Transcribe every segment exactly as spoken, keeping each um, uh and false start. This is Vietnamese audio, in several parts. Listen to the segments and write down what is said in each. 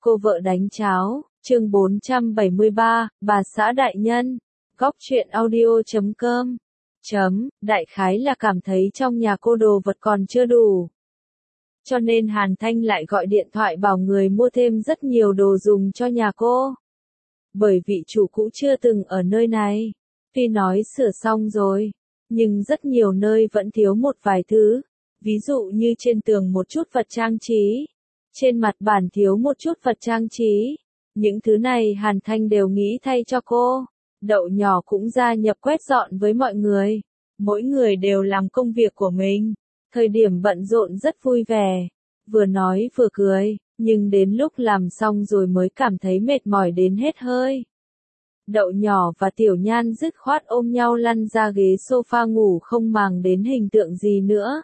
Cô vợ đánh cháo, chương bốn trăm bảy mươi ba, bà xã đại nhân. Góc truyện audio chấm com. Chấm, đại khái là cảm thấy trong nhà cô đồ vật còn chưa đủ. Cho nên Hàn Thanh lại gọi điện thoại bảo người mua thêm rất nhiều đồ dùng cho nhà cô. Bởi vị chủ cũ chưa từng ở nơi này. Tuy nói sửa xong rồi, nhưng rất nhiều nơi vẫn thiếu một vài thứ. Ví dụ như trên tường một chút vật trang trí. Trên mặt bàn thiếu một chút vật trang trí. Những thứ này Hàn Thanh đều nghĩ thay cho cô. Đậu nhỏ cũng gia nhập quét dọn với mọi người. Mỗi người đều làm công việc của mình. Thời điểm bận rộn rất vui vẻ. Vừa nói vừa cười, nhưng đến lúc làm xong rồi mới cảm thấy mệt mỏi đến hết hơi. Đậu nhỏ và Tiểu Nhan dứt khoát ôm nhau lăn ra ghế sofa ngủ không màng đến hình tượng gì nữa.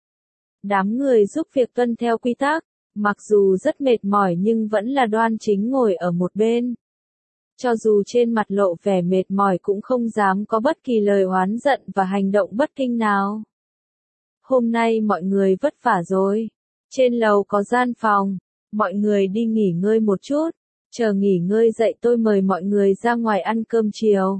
Đám người giúp việc tuân theo quy tắc. Mặc dù rất mệt mỏi nhưng vẫn là đoan chính ngồi ở một bên. Cho dù trên mặt lộ vẻ mệt mỏi cũng không dám có bất kỳ lời oán giận và hành động bất kinh nào. Hôm nay mọi người vất vả rồi. Trên lầu có gian phòng. Mọi người đi nghỉ ngơi một chút. Chờ nghỉ ngơi dậy tôi mời mọi người ra ngoài ăn cơm chiều.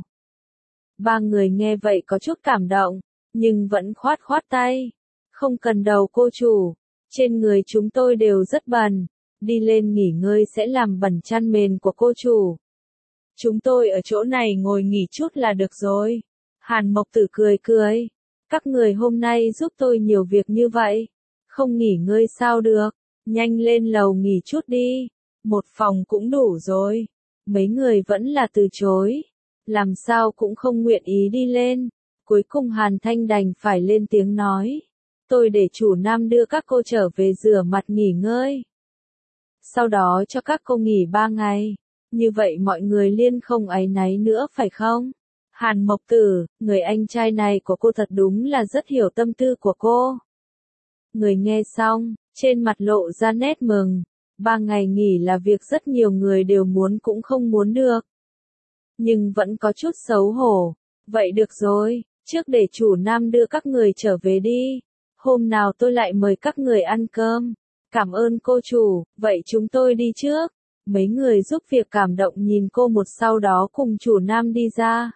Ba người nghe vậy có chút cảm động, nhưng vẫn khoát khoát tay. Không cần đâu cô chủ. Trên người chúng tôi đều rất bẩn, đi lên nghỉ ngơi sẽ làm bẩn chăn mền của cô chủ. Chúng tôi ở chỗ này ngồi nghỉ chút là được rồi. Hàn Mộc Tử cười cười. Các người hôm nay giúp tôi nhiều việc như vậy. Không nghỉ ngơi sao được, nhanh lên lầu nghỉ chút đi. Một phòng cũng đủ rồi. Mấy người vẫn là từ chối. Làm sao cũng không nguyện ý đi lên. Cuối cùng Hàn Thanh đành phải lên tiếng nói. Tôi để chủ Nam đưa các cô trở về rửa mặt nghỉ ngơi. Sau đó cho các cô nghỉ ba ngày. Như vậy mọi người liên không áy náy nữa phải không? Hàn Mộc Tử, người anh trai này của cô thật đúng là rất hiểu tâm tư của cô. Người nghe xong, trên mặt lộ ra nét mừng. Ba ngày nghỉ là việc rất nhiều người đều muốn cũng không muốn được. Nhưng vẫn có chút xấu hổ. Vậy được rồi, trước để chủ Nam đưa các người trở về đi. Hôm nào tôi lại mời các người ăn cơm. Cảm ơn cô chủ, vậy chúng tôi đi trước. Mấy người giúp việc cảm động nhìn cô một sau đó cùng chủ Nam đi ra.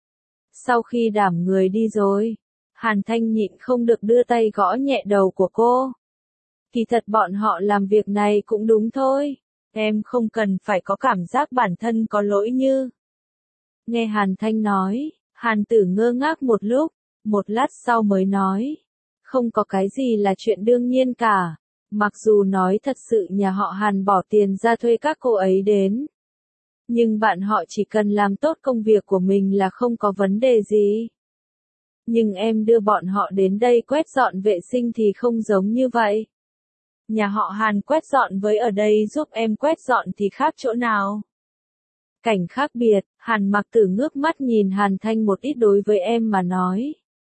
Sau khi đảm người đi rồi, Hàn Thanh nhịn không được đưa tay gõ nhẹ đầu của cô. Kỳ thật bọn họ làm việc này cũng đúng thôi. Em không cần phải có cảm giác bản thân có lỗi như. Nghe Hàn Thanh nói, Hàn Tử ngơ ngác một lúc, một lát sau mới nói. Không có cái gì là chuyện đương nhiên cả. Mặc dù nói thật sự nhà họ Hàn bỏ tiền ra thuê các cô ấy đến. Nhưng bạn họ chỉ cần làm tốt công việc của mình là không có vấn đề gì. Nhưng em đưa bọn họ đến đây quét dọn vệ sinh thì không giống như vậy. Nhà họ Hàn quét dọn với ở đây giúp em quét dọn thì khác chỗ nào? Cảnh khác biệt, Hàn Mặc Tử ngước mắt nhìn Hàn Thanh một ít đối với em mà nói.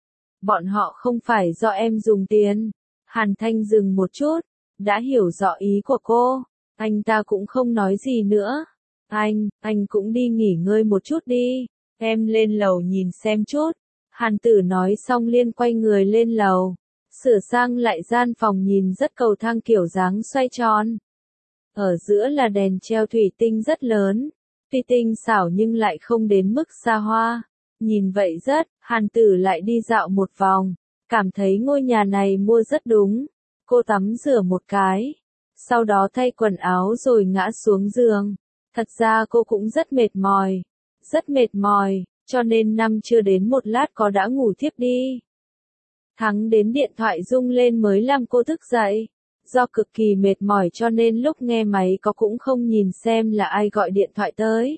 Bọn họ không phải do em dùng tiền. Hàn Thanh dừng một chút, đã hiểu rõ ý của cô. Anh ta cũng không nói gì nữa. Anh, anh cũng đi nghỉ ngơi một chút đi. Em lên lầu nhìn xem chút. Hàn Tử nói xong liên quay người lên lầu. Sửa sang lại gian phòng nhìn rất cầu thang kiểu dáng xoay tròn. Ở giữa là đèn treo thủy tinh rất lớn. Tuy tinh xảo nhưng lại không đến mức xa hoa. Nhìn vậy rất, Hàn Tử lại đi dạo một vòng. Cảm thấy ngôi nhà này mua rất đúng. Cô tắm rửa một cái. Sau đó thay quần áo rồi ngã xuống giường. Thật ra cô cũng rất mệt mỏi. Rất mệt mỏi, cho nên năm chưa đến một lát có đã ngủ thiếp đi. Thắng đến điện thoại rung lên mới làm cô thức dậy. Do cực kỳ mệt mỏi cho nên lúc nghe máy có cũng không nhìn xem là ai gọi điện thoại tới.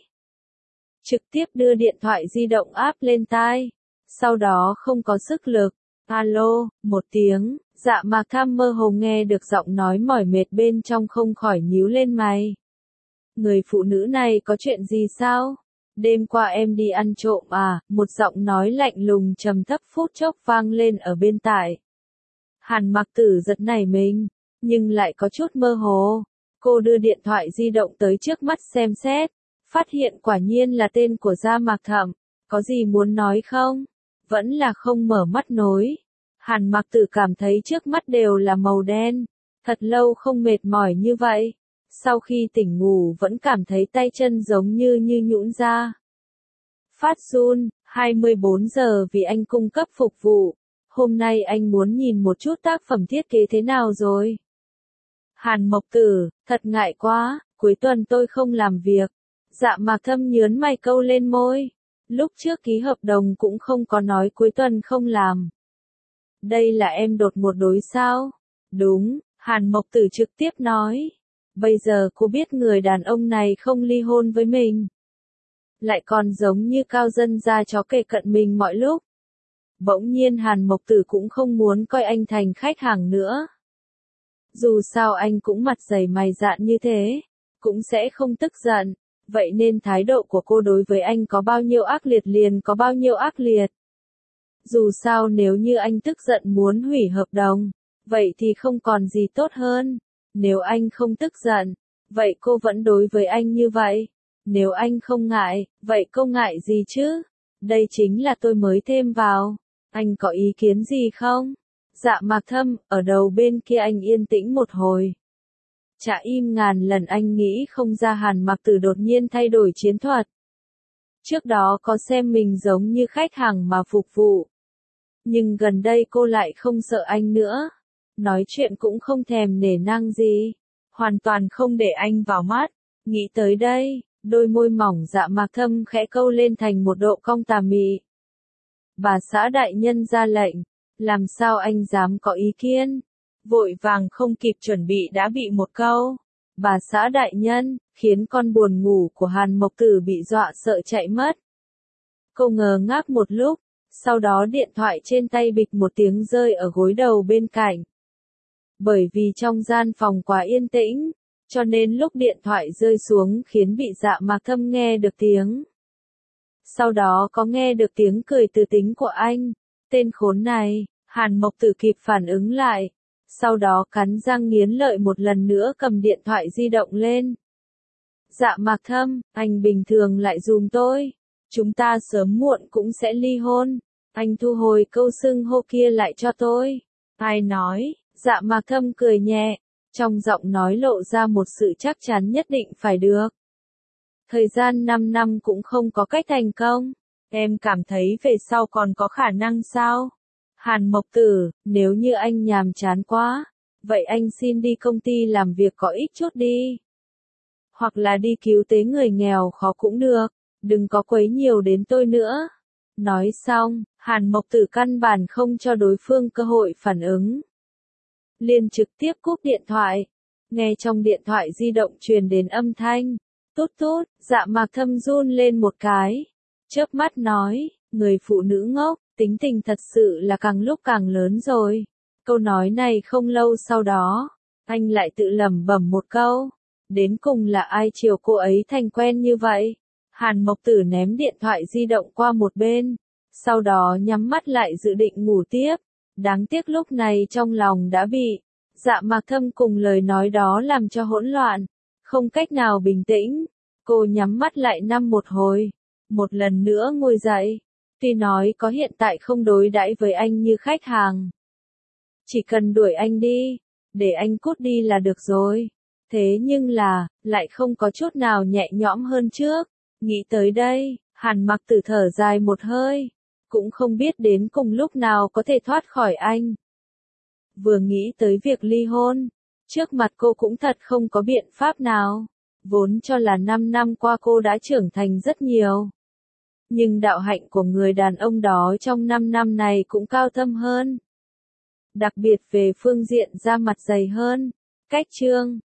Trực tiếp đưa điện thoại di động áp lên tai. Sau đó không có sức lực. Alo, một tiếng, Dạ Mạc Tham mơ hồ nghe được giọng nói mỏi mệt bên trong không khỏi nhíu lên mày. Người phụ nữ này có chuyện gì sao? Đêm qua em đi ăn trộm à? Một giọng nói lạnh lùng trầm thấp phút chốc vang lên ở bên tai. Hàn Mặc Tử giật nảy mình, nhưng lại có chút mơ hồ. Cô đưa điện thoại di động tới trước mắt xem xét, phát hiện quả nhiên là tên của Dạ Mạc Thẩm. Có gì muốn nói không? Vẫn là không mở mắt nối. Hàn Mặc Tử cảm thấy trước mắt đều là màu đen. Thật lâu không mệt mỏi như vậy. Sau khi tỉnh ngủ vẫn cảm thấy tay chân giống như như nhũn ra. Phát run, hai mươi bốn giờ vì anh cung cấp phục vụ. Hôm nay anh muốn nhìn một chút tác phẩm thiết kế thế nào rồi. Hàn Mộc Tử, thật ngại quá, cuối tuần tôi không làm việc. Dạ Mạc Thâm nhớn mày câu lên môi. Lúc trước ký hợp đồng cũng không có nói cuối tuần không làm. Đây là em đột một đối sao? Đúng, Hàn Mộc Tử trực tiếp nói. Bây giờ cô biết người đàn ông này không ly hôn với mình. Lại còn giống như cao dân ra chó kề cận mình mọi lúc. Bỗng nhiên Hàn Mộc Tử cũng không muốn coi anh thành khách hàng nữa. Dù sao anh cũng mặt dày mày dạn như thế, cũng sẽ không tức giận. Vậy nên thái độ của cô đối với anh có bao nhiêu ác liệt liền có bao nhiêu ác liệt. Dù sao nếu như anh tức giận muốn hủy hợp đồng, vậy thì không còn gì tốt hơn. Nếu anh không tức giận, vậy cô vẫn đối với anh như vậy. Nếu anh không ngại, vậy cô ngại gì chứ? Đây chính là tôi mới thêm vào. Anh có ý kiến gì không? Dạ Mạc Thâm, ở đầu bên kia anh yên tĩnh một hồi. Chả im ngàn lần anh nghĩ không ra Hàn Mạc Tử đột nhiên thay đổi chiến thuật. Trước đó có xem mình giống như khách hàng mà phục vụ. Nhưng gần đây cô lại không sợ anh nữa. Nói chuyện cũng không thèm nể nang gì. Hoàn toàn không để anh vào mắt. Nghĩ tới đây, đôi môi mỏng Dạ Mạc Thâm khẽ câu lên thành một độ cong tà mị. Bà xã đại nhân ra lệnh. Làm sao anh dám có ý kiến? Vội vàng không kịp chuẩn bị đã bị một câu. Bà xã đại nhân, khiến con buồn ngủ của Hàn Mộc Tử bị dọa sợ chạy mất. Cô ngờ ngác một lúc, sau đó điện thoại trên tay bịch một tiếng rơi ở gối đầu bên cạnh. Bởi vì trong gian phòng quá yên tĩnh, cho nên lúc điện thoại rơi xuống khiến bị Dạ Mạc Thâm nghe được tiếng. Sau đó có nghe được tiếng cười từ tính của anh. Tên khốn này, Hàn Mộc Tử kịp phản ứng lại. Sau đó cắn răng nghiến lợi một lần nữa cầm điện thoại di động lên. Dạ Mạc Thâm, anh bình thường lại dùm tôi. Chúng ta sớm muộn cũng sẽ ly hôn. Anh thu hồi câu xưng hô kia lại cho tôi. Ai nói? Dạ Mạc Thâm cười nhẹ. Trong giọng nói lộ ra một sự chắc chắn nhất định phải được. Thời gian năm năm cũng không có cách thành công. Em cảm thấy về sau còn có khả năng sao? Hàn Mộc Tử, nếu như anh nhàm chán quá, vậy anh xin đi công ty làm việc có ích chút đi. Hoặc là đi cứu tế người nghèo khó cũng được, đừng có quấy nhiều đến tôi nữa. Nói xong, Hàn Mộc Tử căn bản không cho đối phương cơ hội phản ứng. Liền trực tiếp cúp điện thoại. Nghe trong điện thoại di động truyền đến âm thanh. Tút tút, Dạ Mạc Thâm run lên một cái. Chớp mắt nói, người phụ nữ ngốc, tính tình thật sự là càng lúc càng lớn rồi. Câu nói này không lâu sau đó, anh lại tự lẩm bẩm một câu. Đến cùng là ai chiều cô ấy thành quen như vậy? Hàn Mộc Tử ném điện thoại di động qua một bên. Sau đó nhắm mắt lại dự định ngủ tiếp. Đáng tiếc lúc này trong lòng đã bị Dạ Mạc Thâm cùng lời nói đó làm cho hỗn loạn. Không cách nào bình tĩnh. Cô nhắm mắt lại năm một hồi. Một lần nữa ngồi dậy. Tuy nói có hiện tại không đối đãi với anh như khách hàng. Chỉ cần đuổi anh đi. Để anh cút đi là được rồi. Thế nhưng là, lại không có chút nào nhẹ nhõm hơn trước. Nghĩ tới đây, Hàn Mạc Tử thở dài một hơi. Cũng không biết đến cùng lúc nào có thể thoát khỏi anh. Vừa nghĩ tới việc ly hôn. Trước mặt cô cũng thật không có biện pháp nào. Vốn cho là năm năm qua cô đã trưởng thành rất nhiều. Nhưng đạo hạnh của người đàn ông đó trong năm năm này cũng cao thâm hơn. Đặc biệt về phương diện da mặt dày hơn. Cách chương